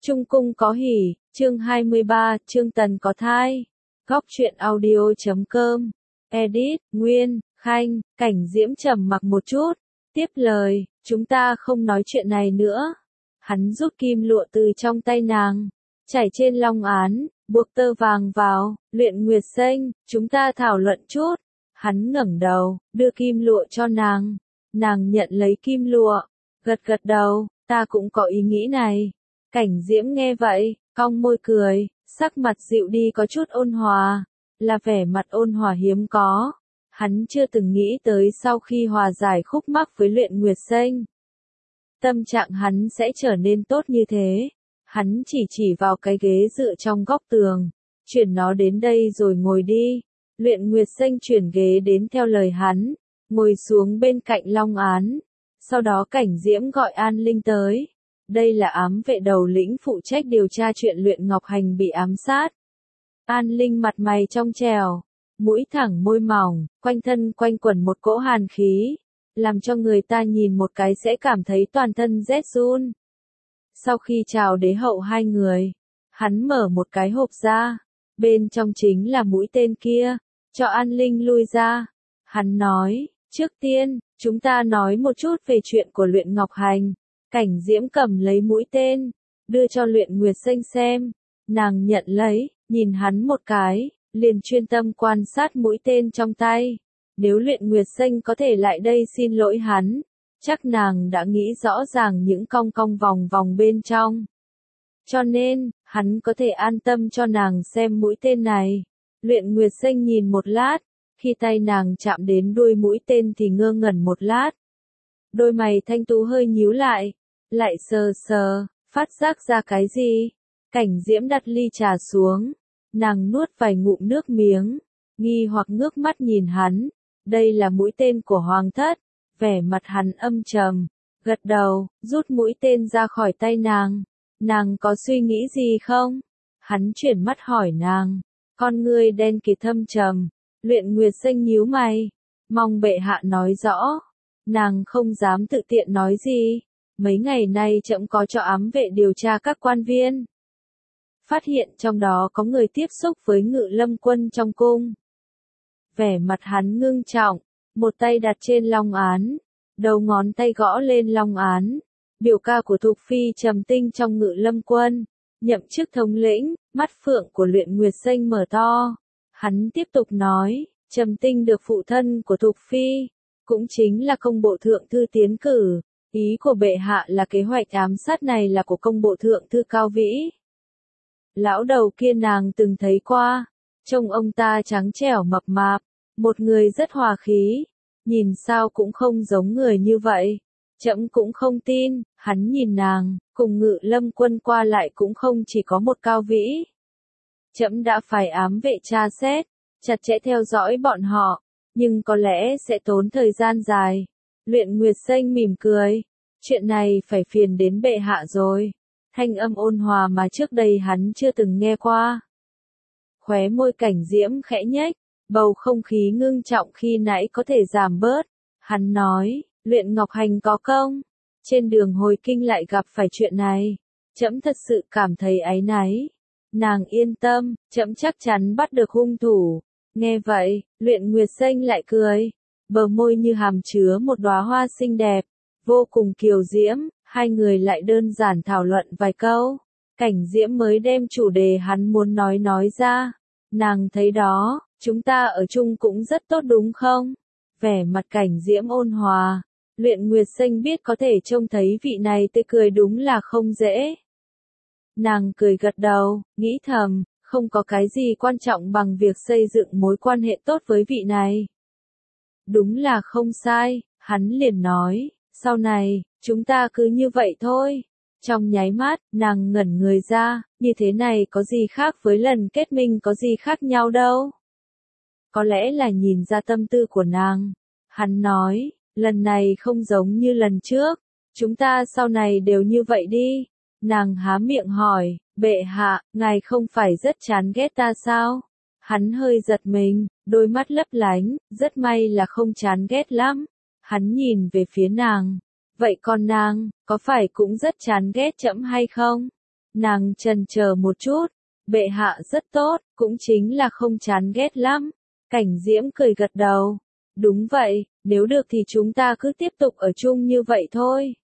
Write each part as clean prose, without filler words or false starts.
Trung cung có hỉ, chương 23, Trương Tần có thai. Góc truyện audio.com. Edit, Nguyên, Khanh, Cảnh Diễm trầm mặc một chút. Tiếp lời, chúng ta không nói chuyện này nữa. Hắn rút kim lụa từ trong tay nàng, chảy trên long án, buộc tơ vàng vào, Luyện Nguyệt Sênh, chúng ta thảo luận chút. Hắn ngẩng đầu, đưa kim lụa cho nàng. Nàng nhận lấy kim lụa, gật gật đầu, ta cũng có ý nghĩ này. Cảnh Diễm nghe vậy, cong môi cười, sắc mặt dịu đi có chút ôn hòa, là vẻ mặt ôn hòa hiếm có. Hắn chưa từng nghĩ tới sau khi hòa giải khúc mắc với Luyện Nguyệt Sênh, tâm trạng hắn sẽ trở nên tốt như thế. Hắn chỉ vào cái ghế dựa trong góc tường, chuyển nó đến đây rồi ngồi đi. Luyện Nguyệt Sênh chuyển ghế đến theo lời hắn, ngồi xuống bên cạnh long án. Sau đó Cảnh Diễm gọi An Linh tới. Đây là ám vệ đầu lĩnh phụ trách điều tra chuyện Luyện Ngọc Hành bị ám sát. An Linh mặt mày trong trẻo, mũi thẳng môi mỏng, quanh thân quanh quẩn một cỗ hàn khí, làm cho người ta nhìn một cái sẽ cảm thấy toàn thân rét run. Sau khi chào đế hậu hai người, hắn mở một cái hộp ra, bên trong chính là mũi tên kia, cho An Linh lui ra. Hắn nói, trước tiên, chúng ta nói một chút về chuyện của Luyện Ngọc Hành. Cảnh Diễm cầm lấy mũi tên, đưa cho Luyện Nguyệt Sênh xem. Nàng nhận lấy, nhìn hắn một cái, liền chuyên tâm quan sát mũi tên trong tay. Nếu Luyện Nguyệt Sênh có thể lại đây xin lỗi hắn, chắc nàng đã nghĩ rõ ràng những cong cong vòng vòng bên trong. Cho nên, hắn có thể an tâm cho nàng xem mũi tên này. Luyện Nguyệt Sênh nhìn một lát, khi tay nàng chạm đến đuôi mũi tên thì ngơ ngẩn một lát. Đôi mày thanh tú hơi nhíu lại sờ sờ, phát giác ra cái gì. Cảnh Diễm đặt ly trà xuống, nàng nuốt vài ngụm nước miếng, nghi hoặc ngước mắt nhìn hắn. Đây là mũi tên của Hoàng thất. Vẻ mặt hắn âm trầm, gật đầu, rút mũi tên ra khỏi tay nàng. Nàng có suy nghĩ gì không? Hắn chuyển mắt hỏi nàng, con ngươi đen kịt thâm trầm. Luyện Nguyệt Sênh nhíu mày, mong bệ hạ nói rõ. Nàng không dám tự tiện nói gì. Mấy ngày nay trẫm có cho ám vệ điều tra các quan viên, phát hiện trong đó có người tiếp xúc với Ngự Lâm Quân trong cung. Vẻ mặt hắn ngưng trọng, một tay đặt trên long án, đầu ngón tay gõ lên long án. Biểu ca của Thục Phi Trầm Tinh trong Ngự Lâm Quân, nhậm chức thống lĩnh. Mắt phượng của Luyện Nguyệt Sênh mở to. Hắn tiếp tục nói, Trầm Tinh được phụ thân của Thục Phi, cũng chính là công bộ thượng thư tiến cử. Ý của bệ hạ là kế hoạch ám sát này là của công bộ thượng thư Cao Vĩ. Lão đầu kia nàng từng thấy qua, trông ông ta trắng trẻo mập mạp, một người rất hòa khí, nhìn sao cũng không giống người như vậy. Trẫm cũng không tin. Hắn nhìn nàng, cùng Ngự Lâm Quân qua lại cũng không chỉ có một Cao Vĩ. Trẫm đã phải ám vệ tra xét, chặt chẽ theo dõi bọn họ, nhưng có lẽ sẽ tốn thời gian dài. Luyện Nguyệt Sênh mỉm cười, chuyện này phải phiền đến bệ hạ rồi. Thanh âm ôn hòa mà trước đây hắn chưa từng nghe qua. Khóe môi Cảnh Diễm khẽ nhếch, bầu không khí ngưng trọng khi nãy có thể giảm bớt. Hắn nói, Luyện Ngọc Hành có công, trên đường hồi kinh lại gặp phải chuyện này. Trẫm thật sự cảm thấy áy náy. Nàng yên tâm, trẫm chắc chắn bắt được hung thủ. Nghe vậy, Luyện Nguyệt Sênh lại cười, bờ môi như hàm chứa một đóa hoa xinh đẹp, vô cùng kiều diễm. Hai người lại đơn giản thảo luận vài câu. Cảnh Diễm mới đem chủ đề hắn muốn nói ra. Nàng thấy đó, chúng ta ở chung cũng rất tốt đúng không? Vẻ mặt Cảnh Diễm ôn hòa. Luyện Nguyệt Sênh biết có thể trông thấy vị này tươi cười đúng là không dễ. Nàng cười gật đầu, nghĩ thầm, không có cái gì quan trọng bằng việc xây dựng mối quan hệ tốt với vị này. Đúng là không sai. Hắn liền nói, sau này, chúng ta cứ như vậy thôi. Trong nháy mắt, nàng ngẩn người ra, như thế này có gì khác với lần kết minh, có gì khác nhau đâu. Có lẽ là nhìn ra tâm tư của nàng. Hắn nói, lần này không giống như lần trước, chúng ta sau này đều như vậy đi. Nàng há miệng hỏi, bệ hạ, ngài không phải rất chán ghét ta sao? Hắn hơi giật mình, đôi mắt lấp lánh, rất may là không chán ghét lắm. Hắn nhìn về phía nàng, vậy còn nàng, có phải cũng rất chán ghét trẫm hay không? Nàng chần chờ một chút, bệ hạ rất tốt, cũng chính là không chán ghét lắm. Cảnh Diễm cười gật đầu. Đúng vậy, nếu được thì chúng ta cứ tiếp tục ở chung như vậy thôi.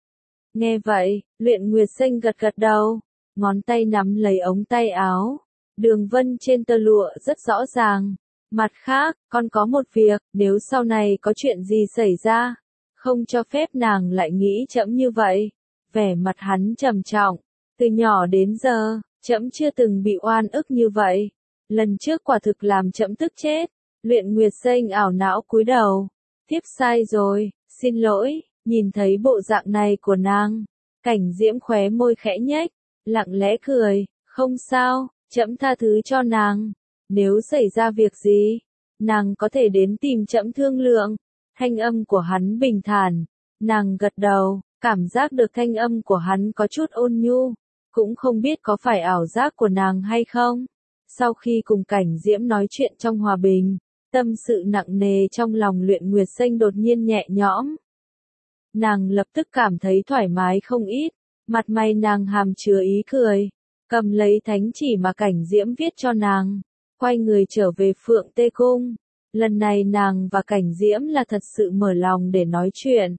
Nghe vậy, Luyện Nguyệt Sinh gật gật đầu, ngón tay nắm lấy ống tay áo. Đường vân trên tơ lụa rất rõ ràng. Mặt khác, con có một việc, nếu sau này có chuyện gì xảy ra, không cho phép nàng lại nghĩ trẫm như vậy. Vẻ mặt hắn trầm trọng. Từ nhỏ đến giờ, trẫm chưa từng bị oan ức như vậy. Lần trước quả thực làm trẫm tức chết. Luyện Nguyệt Sinh ảo não cúi đầu. Tiếp sai rồi, xin lỗi. Nhìn thấy bộ dạng này của nàng, Cảnh Diễm khóe môi khẽ nhếch, lặng lẽ cười, không sao, trẫm tha thứ cho nàng. Nếu xảy ra việc gì, nàng có thể đến tìm trẫm thương lượng. Thanh âm của hắn bình thản, nàng gật đầu, cảm giác được thanh âm của hắn có chút ôn nhu, cũng không biết có phải ảo giác của nàng hay không. Sau khi cùng Cảnh Diễm nói chuyện trong hòa bình, tâm sự nặng nề trong lòng Luyện Nguyệt Sinh đột nhiên nhẹ nhõm. Nàng lập tức cảm thấy thoải mái không ít, mặt mày nàng hàm chứa ý cười, cầm lấy thánh chỉ mà Cảnh Diễm viết cho nàng, quay người trở về Phượng Tê Cung. Lần này nàng và Cảnh Diễm là thật sự mở lòng để nói chuyện.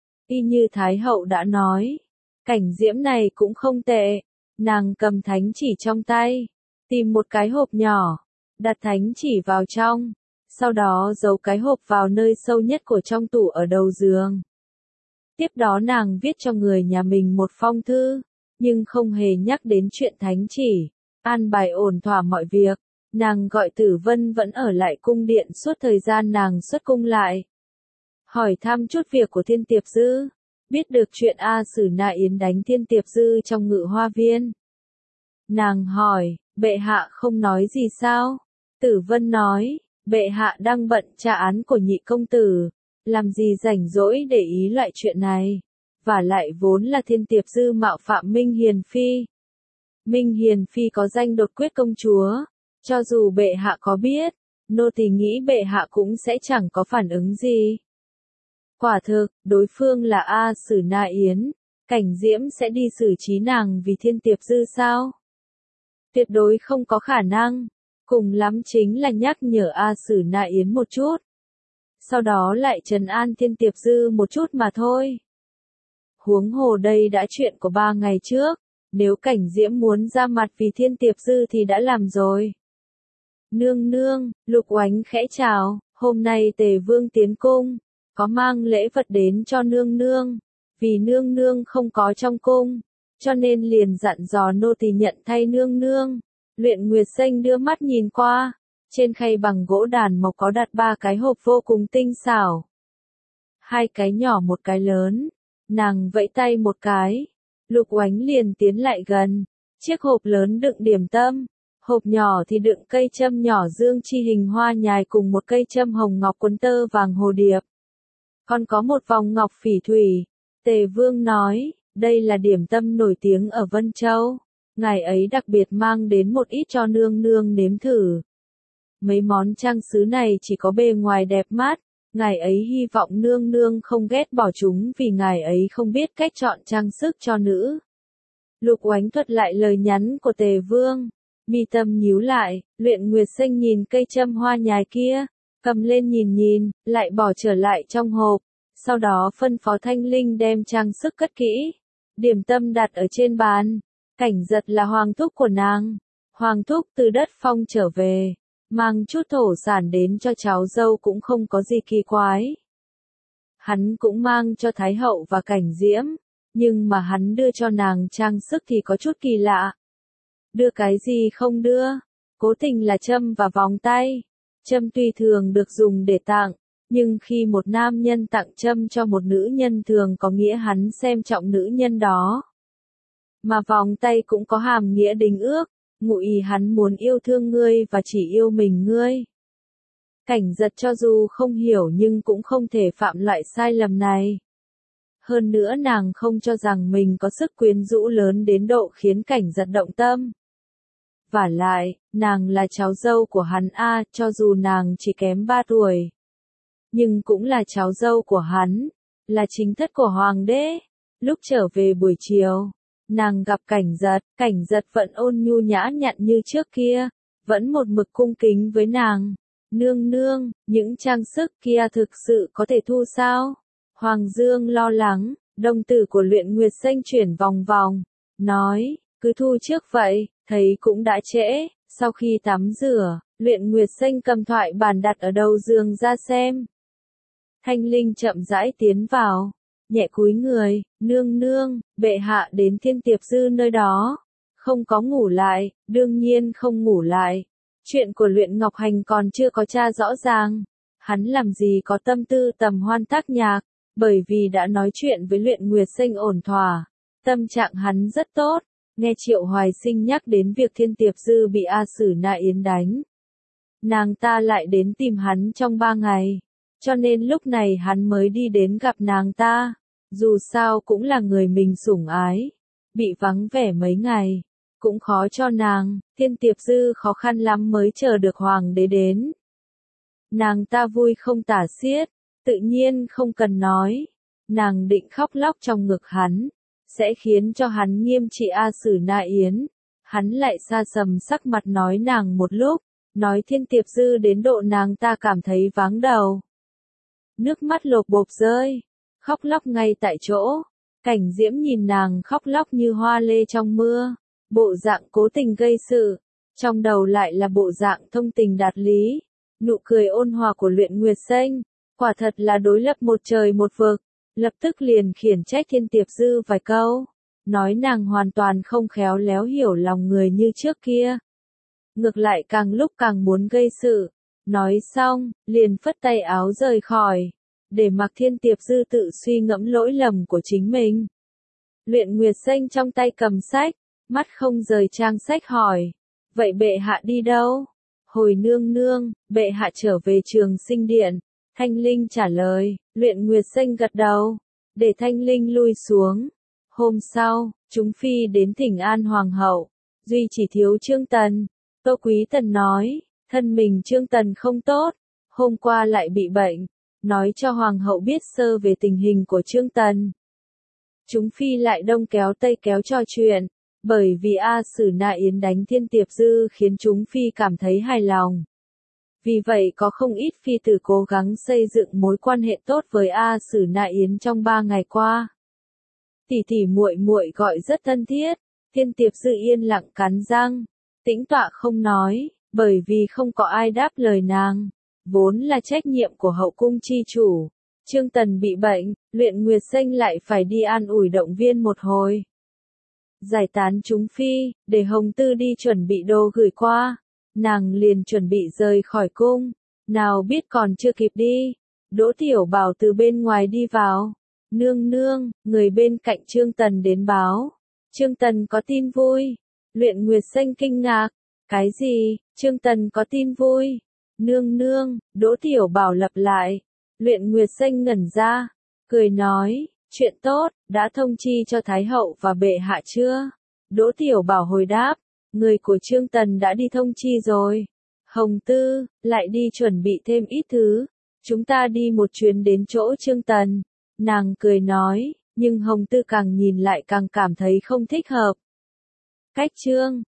Y như Thái Hậu đã nói, Cảnh Diễm này cũng không tệ. Nàng cầm thánh chỉ trong tay, tìm một cái hộp nhỏ, đặt thánh chỉ vào trong, sau đó giấu cái hộp vào nơi sâu nhất của trong tủ ở đầu giường. Tiếp đó nàng viết cho người nhà mình một phong thư, nhưng không hề nhắc đến chuyện thánh chỉ, an bài ổn thỏa mọi việc. Nàng gọi Tử Vân vẫn ở lại cung điện suốt thời gian nàng xuất cung lại. Hỏi thăm chút việc của Thiên Tiệp Dư, biết được chuyện A Sử Na Yến đánh Thiên Tiệp Dư trong Ngự Hoa Viên. Nàng hỏi, bệ hạ không nói gì sao? Tử Vân nói, bệ hạ đang bận tra án của nhị công tử, làm gì rảnh rỗi để ý loại chuyện này. Và lại vốn là Thiên Tiệp Dư mạo phạm Minh Hiền Phi. Minh Hiền Phi có danh đột quyết công chúa. Cho dù bệ hạ có biết, nô tỳ nghĩ bệ hạ cũng sẽ chẳng có phản ứng gì. Quả thực, đối phương là A Sử Na Yến, Cảnh Diễm sẽ đi xử trí nàng vì Thiên Tiệp Dư sao? Tuyệt đối không có khả năng, cùng lắm chính là nhắc nhở A Sử Na Yến một chút. Sau đó lại trấn an Thiên Tiệp Dư một chút mà thôi. Huống hồ đây đã chuyện của 3 ngày trước, nếu Cảnh Diễm muốn ra mặt vì Thiên Tiệp Dư thì đã làm rồi. Nương nương, Lục Oánh khẽ chào, hôm nay Tề Vương tiến cung, có mang lễ vật đến cho nương nương, vì nương nương không có trong cung, cho nên liền dặn dò nô tỳ nhận thay nương nương. Luyện Nguyệt Sinh đưa mắt nhìn qua, trên khay bằng gỗ đàn mộc có đặt 3 cái hộp vô cùng tinh xảo. 2 cái nhỏ một cái lớn, nàng vẫy tay một cái, Lục Oánh liền tiến lại gần, chiếc hộp lớn đựng điểm tâm. Hộp nhỏ thì đựng cây châm nhỏ dương chi hình hoa nhài cùng một cây châm hồng ngọc quấn tơ vàng hồ điệp. Còn có một vòng ngọc phỉ thủy. Tề Vương nói, đây là điểm tâm nổi tiếng ở Vân Châu. Ngài ấy đặc biệt mang đến một ít cho nương nương nếm thử. Mấy món trang sứ này chỉ có bề ngoài đẹp mắt. Ngài ấy hy vọng nương nương không ghét bỏ chúng vì ngài ấy không biết cách chọn trang sức cho nữ. Lục Oánh thuật lại lời nhắn của Tề Vương. Mi tâm nhíu lại, Luyện Nguyệt Sinh nhìn cây châm hoa nhài kia, cầm lên nhìn nhìn, lại bỏ trở lại trong hộp, sau đó phân phó Thanh Linh đem trang sức cất kỹ, điểm tâm đặt ở trên bàn. Cảnh Giật là hoàng thúc của nàng, hoàng thúc từ đất phong trở về, mang chút thổ sản đến cho cháu dâu cũng không có gì kỳ quái. Hắn cũng mang cho Thái Hậu và Cảnh Diễm, nhưng mà hắn đưa cho nàng trang sức thì có chút kỳ lạ. Đưa cái gì không đưa, cố tình là châm và vòng tay. Châm tuy thường được dùng để tặng, nhưng khi một nam nhân tặng châm cho một nữ nhân thường có nghĩa hắn xem trọng nữ nhân đó. Mà vòng tay cũng có hàm nghĩa đính ước, ngụ ý hắn muốn yêu thương ngươi và chỉ yêu mình ngươi. Cảnh Giật cho dù không hiểu nhưng cũng không thể phạm loại sai lầm này. Hơn nữa nàng không cho rằng mình có sức quyến rũ lớn đến độ khiến Cảnh Giật động tâm. Vả lại, nàng là cháu dâu của hắn a, cho dù nàng chỉ kém 3 tuổi. Nhưng cũng là cháu dâu của hắn, là chính thất của hoàng đế. Lúc trở về buổi chiều, Nàng gặp cảnh giật vẫn ôn nhu nhã nhặn như trước kia, vẫn một mực cung kính với nàng. Nương nương, những trang sức kia thực sự có thể thu sao? Hoàng Dương lo lắng, đồng tử của Luyện Nguyệt Xanh chuyển vòng vòng, nói, cứ thu trước vậy, thấy cũng đã trễ. Sau khi tắm rửa, Luyện Nguyệt Xanh cầm thoại bàn đặt ở đầu giường ra xem. Thanh Linh chậm rãi tiến vào, nhẹ cúi người, nương nương, bệ hạ đến Thiên Tiệp Dư nơi đó. Không có ngủ lại, đương nhiên không ngủ lại. Chuyện của Luyện Ngọc Hành còn chưa có tra rõ ràng. Hắn làm gì có tâm tư tầm hoan tác nhạc, bởi vì đã nói chuyện với Luyện Nguyệt Xanh ổn thỏa. Tâm trạng hắn rất tốt, nghe Triệu Hoài Sinh nhắc đến việc Thiên Tiệp Dư bị A Sử Na Yến đánh. Nàng ta lại đến tìm hắn trong 3 ngày, cho nên lúc này hắn mới đi đến gặp nàng ta. Dù sao cũng là người mình sủng ái, bị vắng vẻ mấy ngày, cũng khó cho nàng. Thiên Tiệp Dư khó khăn lắm mới chờ được hoàng đế đến. Nàng ta vui không tả xiết, tự nhiên không cần nói. Nàng định khóc lóc trong ngực hắn, sẽ khiến cho hắn nghiêm trị A Sử Na Yến. Hắn lại xa sầm sắc mặt nói nàng một lúc, nói Thiên Tiệp Dư đến độ nàng ta cảm thấy váng đầu. Nước mắt lộp bộp rơi, khóc lóc ngay tại chỗ. Cảnh Diễm nhìn nàng khóc lóc như hoa lê trong mưa, bộ dạng cố tình gây sự, trong đầu lại là bộ dạng thông tình đạt lý. Nụ cười ôn hòa của Luyện Nguyệt Xanh, quả thật là đối lập một trời một vực. Lập tức liền khiển trách Thiên Tiệp Dư vài câu, nói nàng hoàn toàn không khéo léo hiểu lòng người như trước kia. Ngược lại càng lúc càng muốn gây sự. Nói xong, liền phất tay áo rời khỏi, để mặc Thiên Tiệp Dư tự suy ngẫm lỗi lầm của chính mình. Luyện Nguyệt Xanh trong tay cầm sách, mắt không rời trang sách hỏi, vậy bệ hạ đi đâu? Hồi nương nương, bệ hạ trở về Trường Sinh Điện. Thanh Linh trả lời, Luyện Nguyệt Xanh gật đầu, để Thanh Linh lui xuống. Hôm sau, chúng phi đến thỉnh an hoàng hậu, duy chỉ thiếu Trương Tần. Tô Quý Tần nói, thân mình Trương Tần không tốt, hôm qua lại bị bệnh, nói cho hoàng hậu biết sơ về tình hình của Trương Tần. Chúng phi lại đông kéo tây kéo trò chuyện, bởi vì A Sử Na Yến đánh Thiên Tiệp Dư khiến chúng phi cảm thấy hài lòng. Vì vậy có không ít phi tử cố gắng xây dựng mối quan hệ tốt với A Sử Na Yến trong 3 ngày qua. Tỷ tỷ muội muội gọi rất thân thiết. Thiên Tiệp Dư yên lặng cắn răng, tĩnh tọa không nói, bởi vì không có ai đáp lời nàng. Vốn là trách nhiệm của hậu cung chi chủ. Trương Tần bị bệnh, Luyện Nguyệt Xanh lại phải đi an ủi động viên một hồi. Giải tán chúng phi, để Hồng Tư đi chuẩn bị đồ gửi qua. Nàng liền chuẩn bị rời khỏi cung, nào biết còn chưa kịp đi. Đỗ Tiểu Bảo từ bên ngoài đi vào. Nương nương, người bên cạnh Trương Tần đến báo. Trương Tần có tin vui. Luyện Nguyệt Xanh kinh ngạc. Cái gì, Trương Tần có tin vui? Nương nương, Đỗ Tiểu Bảo lặp lại. Luyện Nguyệt Xanh ngẩn ra, cười nói, chuyện tốt, đã thông chi cho Thái Hậu và bệ hạ chưa? Đỗ Tiểu Bảo hồi đáp, người của Trương Tần đã đi thông chi rồi. Hồng Tư, lại đi chuẩn bị thêm ít thứ. Chúng ta đi một chuyến đến chỗ Trương Tần. Nàng cười nói, nhưng Hồng Tư càng nhìn lại càng cảm thấy không thích hợp. Cách Trương